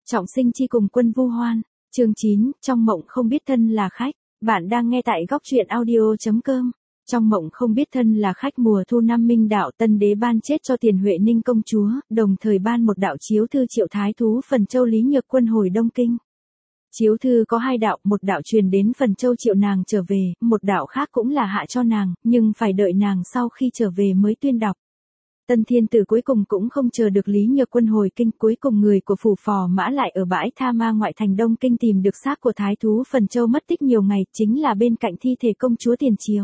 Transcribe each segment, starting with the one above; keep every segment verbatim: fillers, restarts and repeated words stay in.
Trọng sinh chi cùng quân vu hoan, chương chín, trong mộng không biết thân là khách. Bạn đang nghe tại góc truyện audio.com. Trong mộng không biết thân là khách mùa thu năm Minh đạo Tân Đế ban chết cho Tiền Huệ Ninh công chúa, đồng thời ban một đạo chiếu thư triệu thái thú Phần Châu Lý Nhược Quân hồi Đông Kinh. Chiếu thư có hai đạo, một đạo truyền đến Phần Châu triệu nàng trở về, một đạo khác cũng là hạ cho nàng, nhưng phải đợi nàng sau khi trở về mới tuyên đọc. Tân Thiên Tử cuối cùng cũng không chờ được Lý Nhược Quân hồi kinh, cuối cùng người của phủ Phò Mã lại ở bãi Tha Ma ngoại thành Đông Kinh tìm được xác của thái thú Phần Châu mất tích nhiều ngày, chính là bên cạnh thi thể công chúa tiền triều.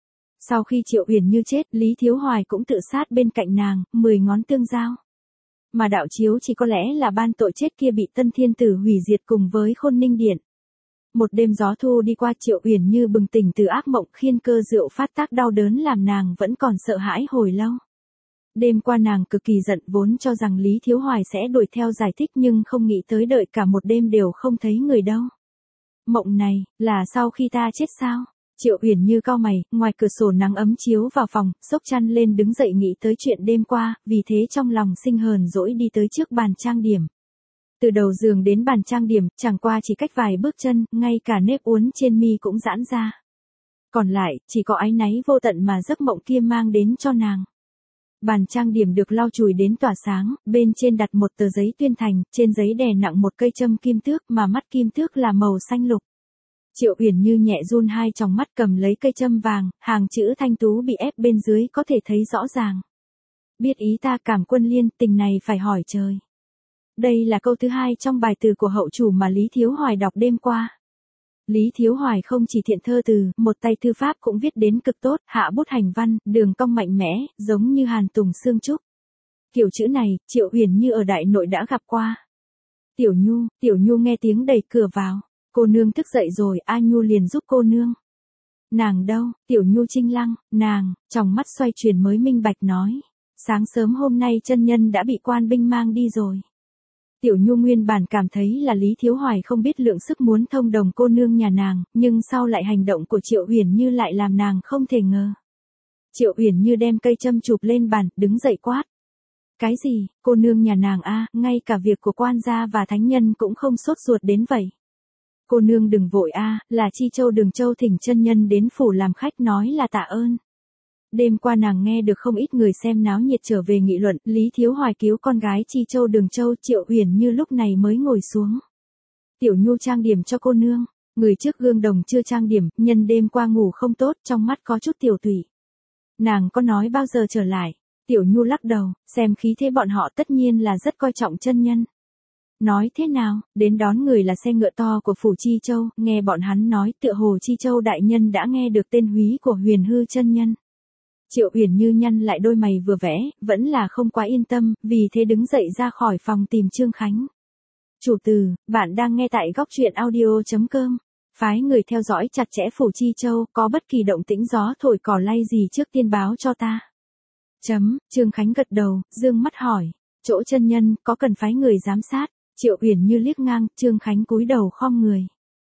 Sau khi Triệu Uyển Như chết, Lý Thiếu Hoài cũng tự sát bên cạnh nàng, mười ngón tương giao. Mà đạo chiếu chỉ có lẽ là ban tội chết kia bị Tân Thiên Tử hủy diệt cùng với Khôn Ninh Điện. Một đêm gió thu đi qua, Triệu Uyển Như bừng tỉnh từ ác mộng, khiên cơ rượu phát tác đau đớn làm nàng vẫn còn sợ hãi hồi lâu. Đêm qua nàng cực kỳ giận, vốn cho rằng Lý Thiếu Hoài sẽ đuổi theo giải thích nhưng không nghĩ tới đợi cả một đêm đều không thấy người đâu. Mộng này, là sau khi ta chết sao? Triệu Uyển Như cau mày, ngoài cửa sổ nắng ấm chiếu vào phòng, xốc chăn lên đứng dậy nghĩ tới chuyện đêm qua, vì thế trong lòng sinh hờn dỗi đi tới trước bàn trang điểm. Từ đầu giường đến bàn trang điểm, chẳng qua chỉ cách vài bước chân, ngay cả nếp uốn trên mi cũng giãn ra. Còn lại, chỉ có áy náy vô tận mà giấc mộng kia mang đến cho nàng. Bàn trang điểm được lau chùi đến tỏa sáng, bên trên đặt một tờ giấy tuyên thành, trên giấy đè nặng một cây châm kim tước mà mắt kim tước là màu xanh lục. Triệu Uyển Như nhẹ run hai tròng mắt cầm lấy cây châm vàng, hàng chữ thanh tú bị ép bên dưới có thể thấy rõ ràng. Biết ý ta Cảm Quân Liên, tình này phải hỏi trời. Đây là câu thứ hai trong bài từ của hậu chủ mà Lý Thiếu Hoài đọc đêm qua. Lý Thiếu Hoài không chỉ thiện thơ từ, một tay thư pháp cũng viết đến cực tốt, hạ bút hành văn, đường cong mạnh mẽ, giống như Hàn Tùng Sương Trúc. Kiểu chữ này, Triệu Uyển Như ở đại nội đã gặp qua. Tiểu Nhu, Tiểu Nhu nghe tiếng đẩy cửa vào. Cô nương thức dậy rồi, A Nhu liền giúp cô nương. Nàng đâu? Tiểu Nhu trinh lăng, nàng, trong mắt xoay chuyển mới minh bạch nói. Sáng sớm hôm nay chân nhân đã bị quan binh mang đi rồi. Tiểu Nhu nguyên bản cảm thấy là Lý Thiếu Hoài không biết lượng sức muốn thông đồng cô nương nhà nàng, nhưng sau lại hành động của Triệu Uyển Như lại làm nàng không thể ngờ. Triệu Uyển Như đem cây châm chụp lên bàn, đứng dậy quát. Cái gì, cô nương nhà nàng a, ngay cả việc của quan gia và thánh nhân cũng không sốt ruột đến vậy. Cô nương đừng vội a, là Chi Châu Đường Châu thỉnh chân nhân đến phủ làm khách nói là tạ ơn. Đêm qua nàng nghe được không ít người xem náo nhiệt trở về nghị luận, Lý Thiếu Hoài cứu con gái Chi Châu Đường Châu. Triệu Uyển Như lúc này mới ngồi xuống. Tiểu Nhu trang điểm cho cô nương, người trước gương đồng chưa trang điểm, nhân đêm qua ngủ không tốt, trong mắt có chút tiểu tụy. Nàng có nói bao giờ trở lại? Tiểu Nhu lắc đầu, xem khí thế bọn họ tất nhiên là rất coi trọng chân nhân. Nói thế nào, đến đón người là xe ngựa to của phủ Chi Châu, nghe bọn hắn nói tựa hồ Chi Châu đại nhân đã nghe được tên húy của Huyền Hư chân nhân. Triệu Uyển Như nhăn lại đôi mày vừa vẽ, vẫn là không quá yên tâm, vì thế đứng dậy ra khỏi phòng tìm Trương Khánh. Chủ từ, bạn đang nghe tại góc truyện audio.com. Phái người theo dõi chặt chẽ phủ Chi Châu, có bất kỳ động tĩnh gió thổi cỏ lay gì trước tiên báo cho ta. Chấm, Trương Khánh gật đầu, dương mắt hỏi, chỗ chân nhân, có cần phái người giám sát? Triệu Uyển Như liếc ngang, Trương Khánh cúi đầu khom người.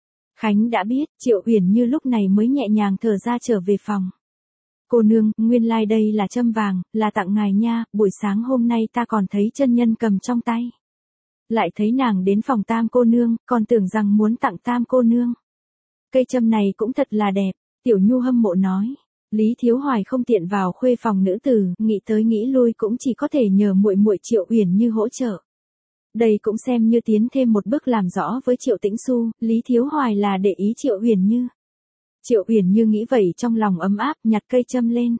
Khánh đã biết, Triệu Uyển Như lúc này mới nhẹ nhàng thở ra trở về phòng. Cô nương, nguyên lai like đây là châm vàng, là tặng ngài nha, buổi sáng hôm nay ta còn thấy chân nhân cầm trong tay. Lại thấy nàng đến phòng Tam cô nương, còn tưởng rằng muốn tặng Tam cô nương. Cây châm này cũng thật là đẹp, Tiểu Nhu hâm mộ nói. Lý Thiếu Hoài không tiện vào khuê phòng nữ tử, nghĩ tới nghĩ lui cũng chỉ có thể nhờ muội muội Triệu Uyển Như hỗ trợ. Đây cũng xem như tiến thêm một bước làm rõ với Triệu Tĩnh Xu, Lý Thiếu Hoài là để ý Triệu Uyển Như. Triệu Uyển Như nghĩ vậy trong lòng ấm áp, nhặt cây châm lên.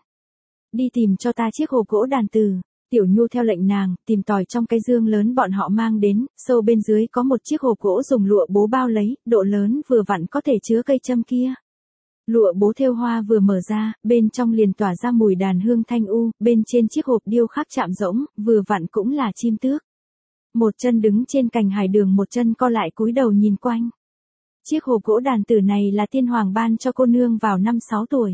Đi tìm cho ta chiếc hộp gỗ đàn từ. Tiểu Nhu theo lệnh nàng, tìm tòi trong cái dương lớn bọn họ mang đến, sâu bên dưới có một chiếc hộp gỗ dùng lụa bố bao lấy, độ lớn vừa vặn có thể chứa cây châm kia. Lụa bố thêu hoa vừa mở ra, bên trong liền tỏa ra mùi đàn hương thanh u, bên trên chiếc hộp điêu khắc chạm rỗng, vừa vặn cũng là chim tước. Một chân đứng trên cành hải đường, một chân co lại cúi đầu nhìn quanh. Chiếc hộp gỗ đàn tử này là tiên hoàng ban cho cô nương vào năm sáu tuổi.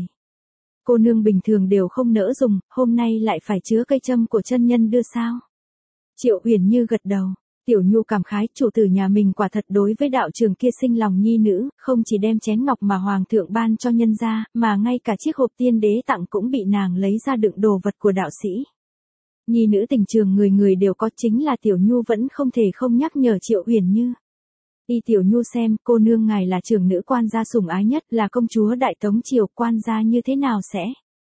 Cô nương bình thường đều không nỡ dùng, hôm nay lại phải chứa cây châm của chân nhân đưa sao? Triệu Uyển Như gật đầu. Tiểu Nhu cảm khái, chủ tử nhà mình quả thật đối với đạo trường kia sinh lòng nhi nữ, không chỉ đem chén ngọc mà hoàng thượng ban cho nhân gia, mà ngay cả chiếc hộp tiên đế tặng cũng bị nàng lấy ra đựng đồ vật của đạo sĩ. Nhi nữ tình trường người người đều có, chính là Tiểu Nhu vẫn không thể không nhắc nhở Triệu Uyển Như. Y Tiểu Nhu xem, cô nương ngài là trưởng nữ quan gia sủng ái nhất, là công chúa Đại Tống Triều, quan gia như thế nào sẽ?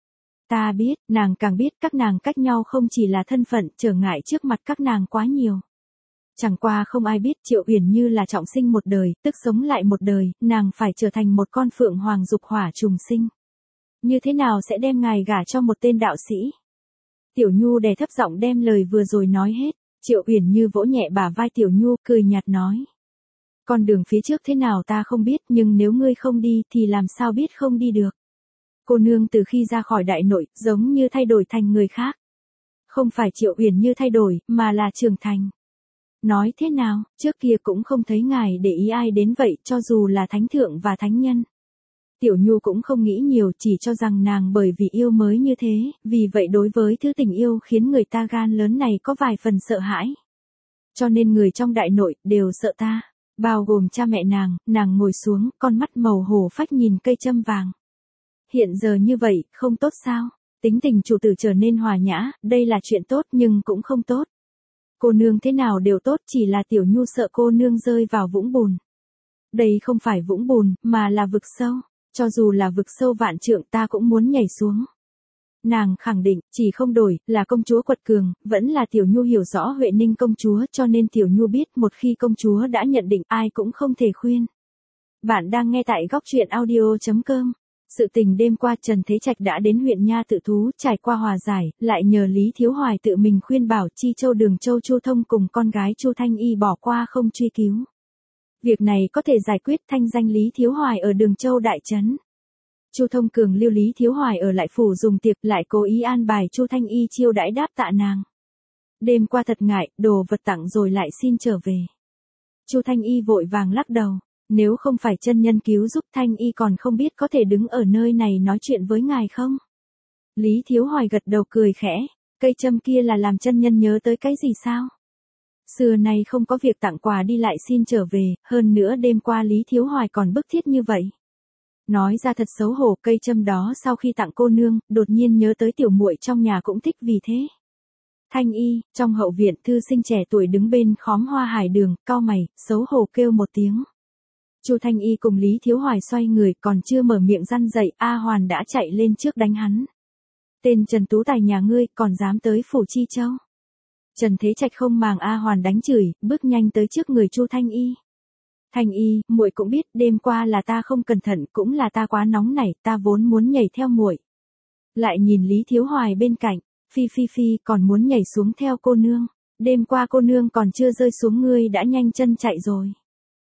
Ta biết, nàng càng biết các nàng cách nhau không chỉ là thân phận, trở ngại trước mặt các nàng quá nhiều. Chẳng qua không ai biết Triệu Uyển Như là trọng sinh một đời, tức sống lại một đời, nàng phải trở thành một con phượng hoàng dục hỏa trùng sinh. Như thế nào sẽ đem ngài gả cho một tên đạo sĩ? Tiểu Nhu đè thấp giọng đem lời vừa rồi nói hết. Triệu Uyển Như vỗ nhẹ bả vai Tiểu Nhu, cười nhạt nói. Con đường phía trước thế nào ta không biết, nhưng nếu ngươi không đi thì làm sao biết không đi được. Cô nương từ khi ra khỏi đại nội, giống như thay đổi thành người khác. Không phải Triệu Uyển Như thay đổi, mà là trưởng thành. Nói thế nào, trước kia cũng không thấy ngài để ý ai đến vậy, cho dù là thánh thượng và thánh nhân. Tiểu Nhu cũng không nghĩ nhiều, chỉ cho rằng nàng bởi vì yêu mới như thế, vì vậy đối với thứ tình yêu khiến người ta gan lớn này có vài phần sợ hãi. Cho nên người trong đại nội đều sợ ta, bao gồm cha mẹ nàng. Nàng ngồi xuống, con mắt màu hổ phách nhìn cây châm vàng. Hiện giờ như vậy, không tốt sao? Tính tình chủ tử trở nên hòa nhã, đây là chuyện tốt nhưng cũng không tốt. Cô nương thế nào đều tốt, chỉ là Tiểu Nhu sợ cô nương rơi vào vũng bùn. Đây không phải vũng bùn, mà là vực sâu. Cho dù là vực sâu vạn trượng ta cũng muốn nhảy xuống. Nàng khẳng định, chỉ không đổi, là công chúa quật cường, vẫn là Tiểu Nhu hiểu rõ Huệ Ninh công chúa, cho nên Tiểu Nhu biết một khi công chúa đã nhận định ai cũng không thể khuyên. Bạn đang nghe tại góc truyện audio chấm com. Sự tình đêm qua Trần Thế Trạch đã đến huyện Nha Tự Thú, trải qua hòa giải, lại nhờ Lý Thiếu Hoài tự mình khuyên bảo Chi Châu Đường Châu Chu Thông cùng con gái Chu Thanh Y bỏ qua không truy cứu. Việc này có thể giải quyết thanh danh Lý Thiếu Hoài ở Đường Châu đại trấn. Chu Thông cường lưu Lý Thiếu Hoài ở lại phủ dùng tiệc, lại cố ý an bài Chu Thanh Y chiêu đãi đáp tạ nàng. Đêm qua thật ngại, đồ vật tặng rồi lại xin trở về. Chu Thanh Y vội vàng lắc đầu, nếu không phải chân nhân cứu giúp Thanh Y còn không biết có thể đứng ở nơi này nói chuyện với ngài không. Lý Thiếu Hoài gật đầu cười khẽ, cây châm kia là làm chân nhân nhớ tới cái gì sao? Xưa nay không có việc tặng quà đi lại xin trở về, hơn nữa đêm qua Lý Thiếu Hoài còn bức thiết như vậy. Nói ra thật xấu hổ, cây châm đó sau khi tặng cô nương, đột nhiên nhớ tới tiểu muội trong nhà cũng thích vì thế. Thanh Y, trong hậu viện thư sinh trẻ tuổi đứng bên khóm hoa hải đường, cau mày, xấu hổ kêu một tiếng. Chu Thanh Y cùng Lý Thiếu Hoài xoay người, còn chưa mở miệng răn dậy, A Hoàn đã chạy lên trước đánh hắn. Tên Trần Tú Tài nhà ngươi, còn dám tới phủ Chi Châu. Trần Thế Trạch không màng A Hoàn đánh chửi, bước nhanh tới trước người Chu Thanh Y. Thanh Y, muội cũng biết, đêm qua là ta không cẩn thận, cũng là ta quá nóng nảy, ta vốn muốn nhảy theo muội. Lại nhìn Lý Thiếu Hoài bên cạnh, phi phi phi, còn muốn nhảy xuống theo cô nương. Đêm qua cô nương còn chưa rơi xuống ngươi đã nhanh chân chạy rồi.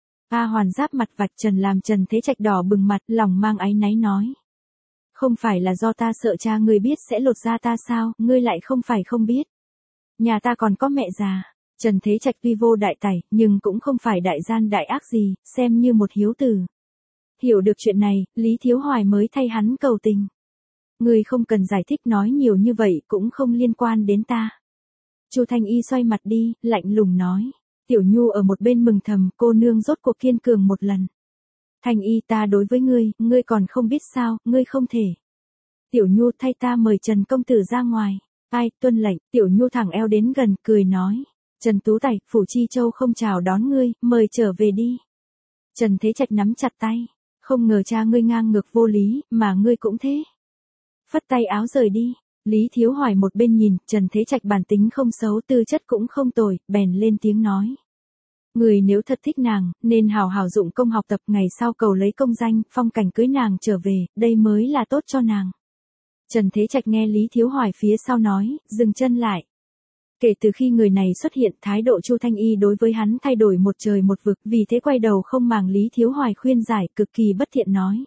A Hoàn giáp mặt vạch trần làm Trần Thế Trạch đỏ bừng mặt, lòng mang áy náy nói. Không phải là do ta sợ cha ngươi biết sẽ lột da ta sao, ngươi lại không phải không biết. Nhà ta còn có mẹ già. Trần Thế Trạch tuy vô đại tài, nhưng cũng không phải đại gian đại ác gì, xem như một hiếu tử. Hiểu được chuyện này, Lý Thiếu Hoài mới thay hắn cầu tình. Ngươi không cần giải thích nói nhiều như vậy, cũng không liên quan đến ta. Chu Thanh Y xoay mặt đi, lạnh lùng nói. Tiểu Nhu ở một bên mừng thầm, cô nương rốt cuộc kiên cường một lần. Thanh Y, ta đối với ngươi, ngươi còn không biết sao, ngươi không thể. Tiểu Nhu, thay ta mời Trần công tử ra ngoài. Ai, tuân lệnh. Tiểu Nhu thẳng eo đến gần, cười nói. Trần Tú Tài, phủ Chi Châu không chào đón ngươi, mời trở về đi. Trần Thế Trạch nắm chặt tay. Không ngờ cha ngươi ngang ngược vô lý, mà ngươi cũng thế. Phất tay áo rời đi. Lý Thiếu Hoài một bên nhìn, Trần Thế Trạch bản tính không xấu, tư chất cũng không tồi, bèn lên tiếng nói. Người nếu thật thích nàng, nên hào hào dụng công học tập, ngày sau cầu lấy công danh, phong cảnh cưới nàng trở về, đây mới là tốt cho nàng. Trần Thế Trạch nghe Lý Thiếu Hoài phía sau nói, dừng chân lại. Kể từ khi người này xuất hiện, thái độ Chu Thanh Y đối với hắn thay đổi một trời một vực, vì thế quay đầu không màng Lý Thiếu Hoài khuyên giải, cực kỳ bất thiện nói.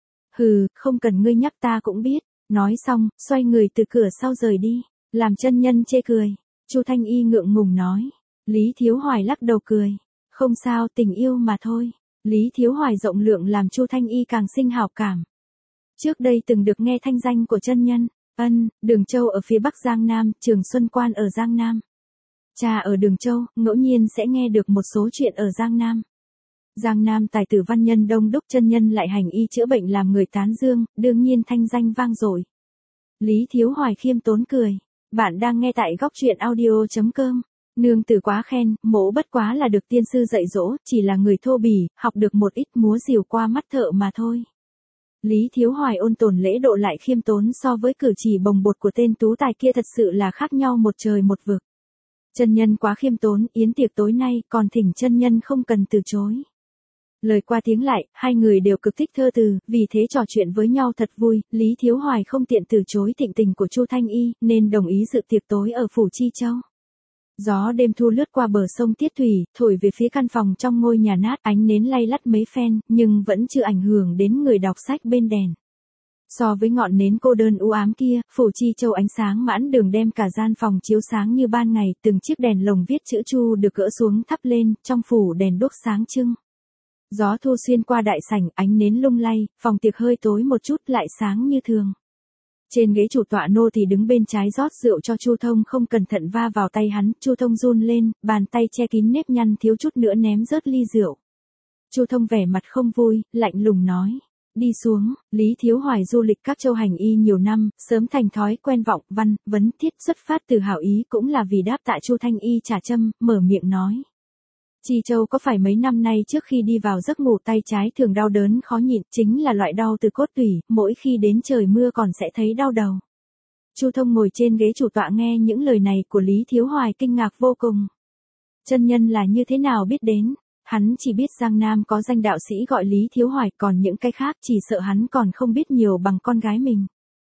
Hừ, không cần ngươi nhắc ta cũng biết. Nói xong, xoay người từ cửa sau rời đi, làm chân nhân chê cười. Chu Thanh Y ngượng ngùng nói. Lý Thiếu Hoài lắc đầu cười. Không sao, tình yêu mà thôi. Lý Thiếu Hoài rộng lượng làm Chu Thanh Y càng sinh hảo cảm. Trước đây từng được nghe thanh danh của chân nhân. Ân, Đường Châu ở phía bắc Giang Nam, Trường Xuân Quan ở Giang Nam. Cha ở Đường Châu, ngẫu nhiên sẽ nghe được một số chuyện ở Giang Nam. Giang Nam tài tử văn nhân đông đúc, chân nhân lại hành y chữa bệnh làm người tán dương, đương nhiên thanh danh vang dội. Lý Thiếu Hoài khiêm tốn cười. Bạn đang nghe tại góc truyện audio.com. Nương tử quá khen, mỗ bất quá là được tiên sư dạy dỗ, chỉ là người thô bỉ, học được một ít múa rìu qua mắt thợ mà thôi. Lý Thiếu Hoài ôn tồn lễ độ lại khiêm tốn so với cử chỉ bồng bột của tên tú tài kia thật sự là khác nhau một trời một vực. Chân nhân quá khiêm tốn, yến tiệc tối nay còn thỉnh chân nhân không cần từ chối. Lời qua tiếng lại, hai người đều cực thích thơ từ, vì thế trò chuyện với nhau thật vui, Lý Thiếu Hoài không tiện từ chối thịnh tình của Chu Thanh Y, nên đồng ý dự tiệc tối ở phủ Chi Châu. Gió đêm thu lướt qua bờ sông Tiết Thủy, thổi về phía căn phòng trong ngôi nhà nát, ánh nến lay lắt mấy phen, nhưng vẫn chưa ảnh hưởng đến người đọc sách bên đèn. So với ngọn nến cô đơn u ám kia, phủ Chi Châu ánh sáng mãn đường đem cả gian phòng chiếu sáng như ban ngày, từng chiếc đèn lồng viết chữ Chu được gỡ xuống thắp lên, trong phủ đèn đuốc sáng trưng. Gió thu xuyên qua đại sảnh, ánh nến lung lay, phòng tiệc hơi tối một chút lại sáng như thường. Trên ghế chủ tọa nô thì đứng bên trái rót rượu cho Chu Thông không cẩn thận va vào tay hắn, Chu Thông run lên, bàn tay che kín nếp nhăn thiếu chút nữa ném rớt ly rượu. Chu Thông vẻ mặt không vui, lạnh lùng nói. Đi xuống, Lý Thiếu Hoài du lịch các châu hành y nhiều năm, sớm thành thói quen vọng văn, vấn thiết xuất phát từ hảo ý cũng là vì đáp tại Chu Thanh Y trả châm, mở miệng nói. Chi Châu có phải mấy năm nay trước khi đi vào giấc ngủ tay trái thường đau đớn khó nhịn, chính là loại đau từ cốt tủy, mỗi khi đến trời mưa còn sẽ thấy đau đầu. Chu Thông ngồi trên ghế chủ tọa nghe những lời này của Lý Thiếu Hoài kinh ngạc vô cùng. Chân nhân là như thế nào biết đến? Hắn chỉ biết Giang Nam có danh đạo sĩ gọi Lý Thiếu Hoài, còn những cái khác chỉ sợ hắn còn không biết nhiều bằng con gái mình.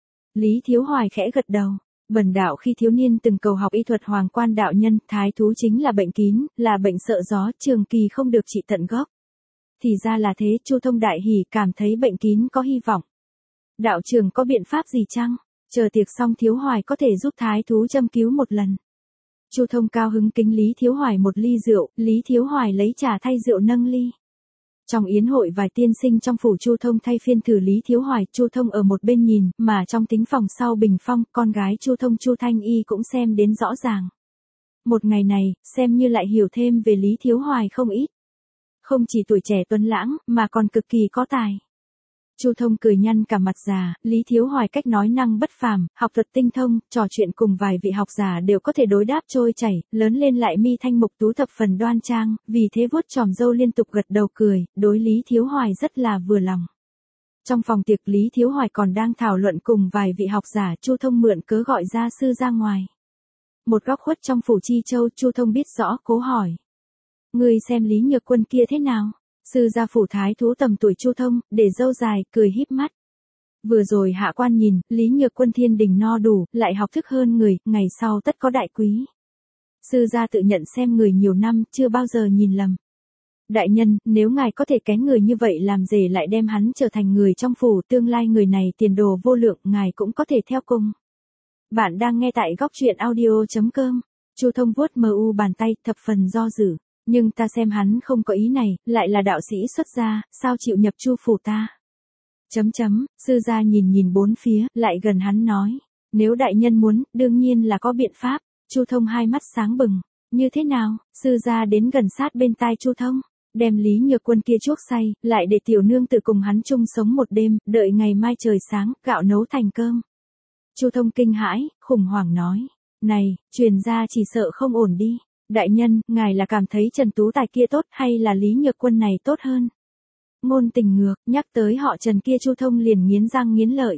Lý Thiếu Hoài khẽ gật đầu. Bần đạo khi thiếu niên từng cầu học y thuật hoàng quan đạo nhân, thái thú chính là bệnh kín, là bệnh sợ gió, trường kỳ không được trị tận gốc. Thì ra là thế, Chu Thông đại hỉ cảm thấy bệnh kín có hy vọng. Đạo trường có biện pháp gì chăng? Chờ tiệc xong Thiếu Hoài có thể giúp thái thú châm cứu một lần. Chu Thông cao hứng kính Lý Thiếu Hoài một ly rượu, Lý Thiếu Hoài lấy trà thay rượu nâng ly. Trong yến hội vài tiên sinh trong phủ Chu Thông thay phiên thử Lý Thiếu Hoài, Chu Thông ở một bên nhìn, mà trong tính phòng sau bình phong, con gái Chu Thông Chu Thanh Y cũng xem đến rõ ràng. Một ngày này, xem như lại hiểu thêm về Lý Thiếu Hoài không ít. Không chỉ tuổi trẻ tuấn lãng, mà còn cực kỳ có tài. Chu Thông cười nhăn cả mặt già, Lý Thiếu Hoài cách nói năng bất phàm, học thuật tinh thông, trò chuyện cùng vài vị học giả đều có thể đối đáp trôi chảy, lớn lên lại mi thanh mục tú thập phần đoan trang, vì thế vuốt chòm râu liên tục gật đầu cười, đối Lý Thiếu Hoài rất là vừa lòng. Trong phòng tiệc Lý Thiếu Hoài còn đang thảo luận cùng vài vị học giả, Chu Thông mượn cớ gọi gia sư ra ngoài. Một góc khuất trong phủ Chi Châu, Chu Thông biết rõ, cố hỏi. Ngươi xem Lý Nhược Quân kia thế nào? Sư gia phủ thái thú tầm tuổi Chu Thông, để râu dài, cười híp mắt. Vừa rồi hạ quan nhìn, Lý Nhược Quân thiên đình no đủ, lại học thức hơn người, ngày sau tất có đại quý. Sư gia tự nhận xem người nhiều năm, chưa bao giờ nhìn lầm. Đại nhân, nếu ngài có thể kén người như vậy làm rể lại đem hắn trở thành người trong phủ, tương lai người này tiền đồ vô lượng, ngài cũng có thể theo cùng. Bạn đang nghe tại góc truyện audio.com. Chu Thông vuốt mờ u bàn tay, thập phần do dự. Nhưng ta xem hắn không có ý này, lại là đạo sĩ xuất gia, sao chịu nhập Chu phủ ta? Chấm chấm, sư gia nhìn nhìn bốn phía, lại gần hắn nói. Nếu đại nhân muốn, đương nhiên là có biện pháp. Chu Thông hai mắt sáng bừng. Như thế nào? Sư gia đến gần sát bên tai Chu Thông. Đem Lý Nhược Quân kia chuốc say, lại để tiểu nương tự cùng hắn chung sống một đêm, đợi ngày mai trời sáng, gạo nấu thành cơm. Chu Thông kinh hãi, khủng hoảng nói. Này, truyền ra chỉ sợ không ổn đi. Đại nhân, ngài là cảm thấy Trần Tú Tài kia tốt hay là Lý Nhược Quân này tốt hơn? Ngôn tình ngược, nhắc tới họ Trần kia Chu Thông liền nghiến răng nghiến lợi.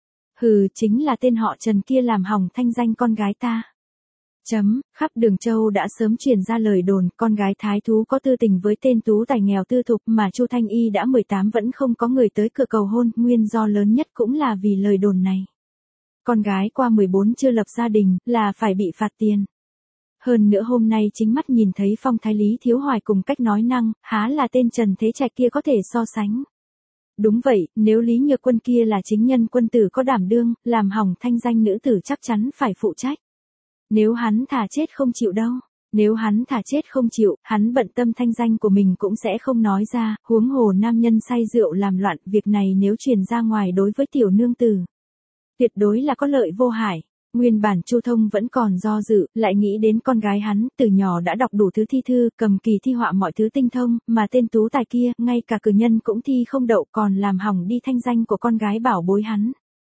Hừ, chính là tên họ Trần kia làm hỏng thanh danh con gái ta. Chấm, khắp Đường Châu đã sớm truyền ra lời đồn, con gái thái thú có tư tình với tên Tú Tài nghèo tư thục mà Chu Thanh Y đã mười tám vẫn không có người tới cửa cầu hôn, nguyên do lớn nhất cũng là vì lời đồn này. Con gái qua mười bốn chưa lập gia đình, là phải bị phạt tiền. Hơn nữa hôm nay chính mắt nhìn thấy phong thái Lý Thiếu Hoài cùng cách nói năng, há là tên Trần Thế Trạch kia có thể so sánh. Đúng vậy, nếu Lý Nhược Quân kia là chính nhân quân tử có đảm đương, làm hỏng thanh danh nữ tử chắc chắn phải phụ trách. Nếu hắn thà chết không chịu đâu, nếu hắn thà chết không chịu, hắn bận tâm thanh danh của mình cũng sẽ không nói ra, huống hồ nam nhân say rượu làm loạn, việc này nếu truyền ra ngoài đối với tiểu nương tử, tuyệt đối là có lợi vô hại. Nguyên bản Chu Thông vẫn còn do dự, lại nghĩ đến con gái hắn, từ nhỏ đã đọc đủ thứ thi thư, cầm kỳ thi họa mọi thứ tinh thông, mà tên Tú Tài kia, ngay cả cử nhân cũng thi không đậu còn làm hỏng đi thanh danh của con gái bảo bối hắn.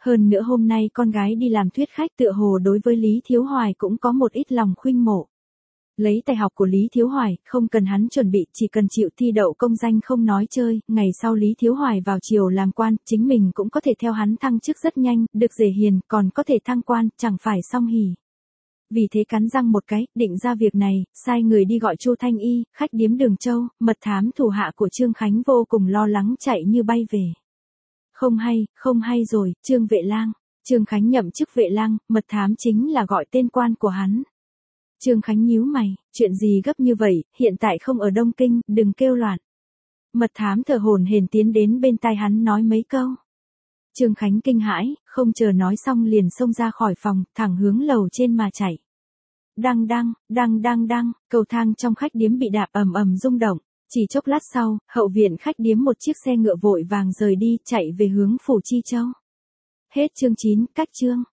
Hơn nữa hôm nay con gái đi làm thuyết khách tựa hồ đối với Lý Thiếu Hoài cũng có một ít lòng khuynh mộ. Lấy tài học của Lý Thiếu Hoài, không cần hắn chuẩn bị, chỉ cần chịu thi đậu công danh không nói chơi, ngày sau Lý Thiếu Hoài vào triều làm quan, chính mình cũng có thể theo hắn thăng chức rất nhanh, được dễ hiền, còn có thể thăng quan, chẳng phải song hỉ. Vì thế cắn răng một cái, định ra việc này, sai người đi gọi Chu Thanh Y, khách điếm Đường Châu, mật thám thủ hạ của Trương Khánh vô cùng lo lắng chạy như bay về. Không hay, không hay rồi, Trương Vệ Lang. Trương Khánh nhậm chức Vệ Lang, mật thám chính là gọi tên quan của hắn. Trương Khánh nhíu mày, chuyện gì gấp như vậy, hiện tại không ở Đông Kinh, đừng kêu loạn. Mật thám thở hổn hển tiến đến bên tai hắn nói mấy câu. Trương Khánh kinh hãi, không chờ nói xong liền xông ra khỏi phòng, thẳng hướng lầu trên mà chạy. Đăng đăng, đăng đăng đăng, cầu thang trong khách điếm bị đạp ầm ầm rung động, chỉ chốc lát sau, hậu viện khách điếm một chiếc xe ngựa vội vàng rời đi, chạy về hướng phủ Chi Châu. Hết chương chín, cách chương.